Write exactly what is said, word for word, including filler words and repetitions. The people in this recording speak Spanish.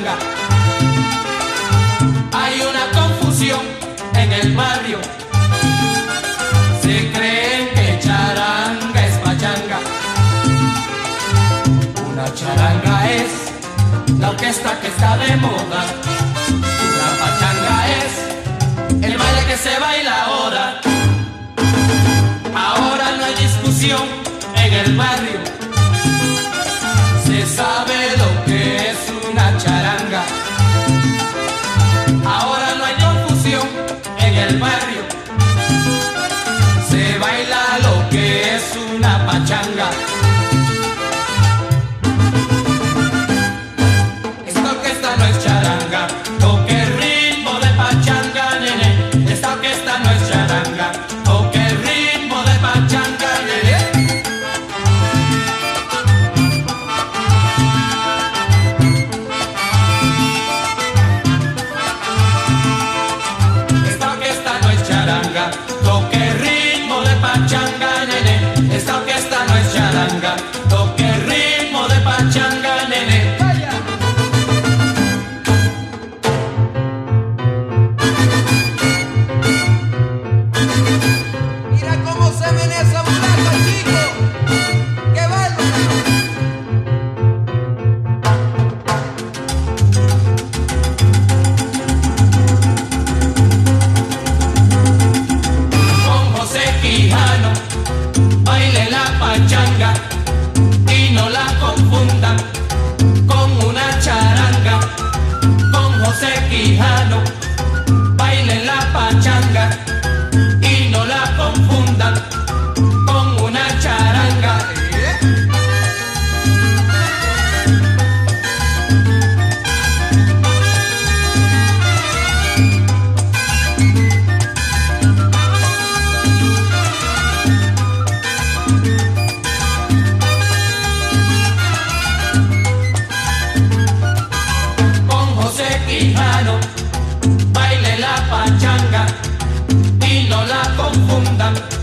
charanga. Hay una confusión en el barrio, se creen que charanga es pachanga. Una charanga es la orquesta que está de moda, una pachanga es el baile que se baila ahora. Ahora no hay discusión en el barrio, se sabe lo que es una charanga. Ahora no hay confusión en el barrio, se baila lo que es una pachanga. Esta orquesta no es charanga, toque el ritmo de pachanga, nene. Esta orquesta no es charanga, toque el ritmo de pachanga, nene. Esta orquesta no es charanga, toque el ritmo de pachanga, nene. Esta orquesta no es charanga, toque el ritmo de pachanga, nene. Mira cómo se menea esa mulaca, chico. ¡Qué bárbaro! Con José Quijano baile la pachanga y no la confundan con una charanga. Con José Quijano baile la pachanga y no la confundan con una charanga. Con José Quijano baile la pachanga y no la confundan